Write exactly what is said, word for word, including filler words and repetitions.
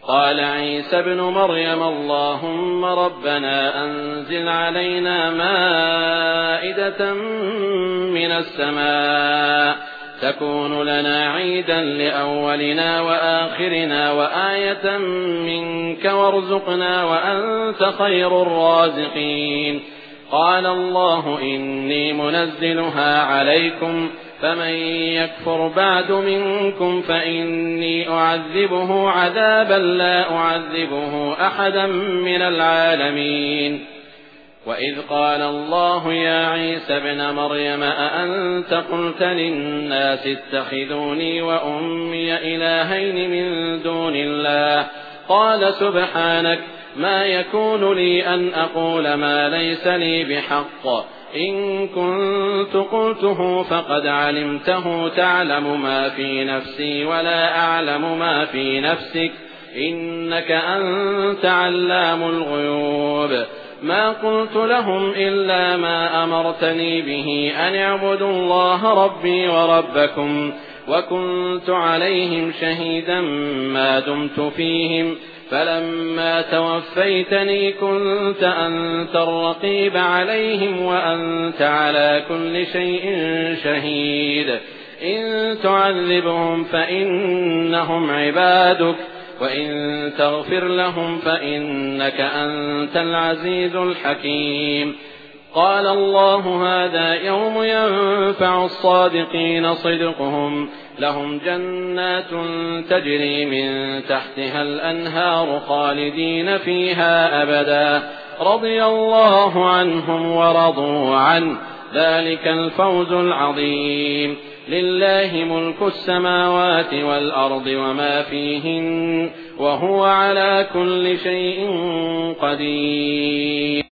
قال عيسى ابن مريم اللهم ربنا أنزل علينا مائدة من السماء تكون لنا عيدا لأولنا وآخرنا وآية منك وارزقنا وأنت خير الرازقين. قال الله إني منزلها عليكم فمن يكفر بعد منكم فإني أعذبه عذابا لا أعذبه أحدا من العالمين. وإذ قال الله يا عيسى ابن مريم أأنت قلت للناس اتخذوني وأمي إلهين من دون الله قال سبحانك ما يكون لي أن أقول ما ليس لي بحق إن كنت قلته فقد علمته تعلم ما في نفسي ولا أعلم ما في نفسك إنك أنت علام الغيوب. ما قلت لهم إلا ما أمرتني به أن اعبدوا الله ربي وربكم وكنت عليهم شهيدا ما دمت فيهم فلما توفيتني كنت أنت الرقيب عليهم وأنت على كل شيء شهيد. إن تعذبهم فإنهم عبادك وإن تغفر لهم فإنك أنت العزيز الحكيم. قال الله هذا يوم ينفع الصادقين صدقهم لهم جنات تجري من تحتها الأنهار خالدين فيها أبدا رضي الله عنهم ورضوا عنه ذلك الفوز العظيم. لله ملك السماوات والأرض وما فيهن وهو على كل شيء قدير.